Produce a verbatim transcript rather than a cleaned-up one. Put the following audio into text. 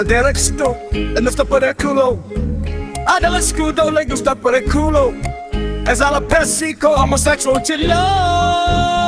Derecho, e non sto per il culo. Ha dello scudo, le gusta per il culo. Es alopecia, omosexual, chillo.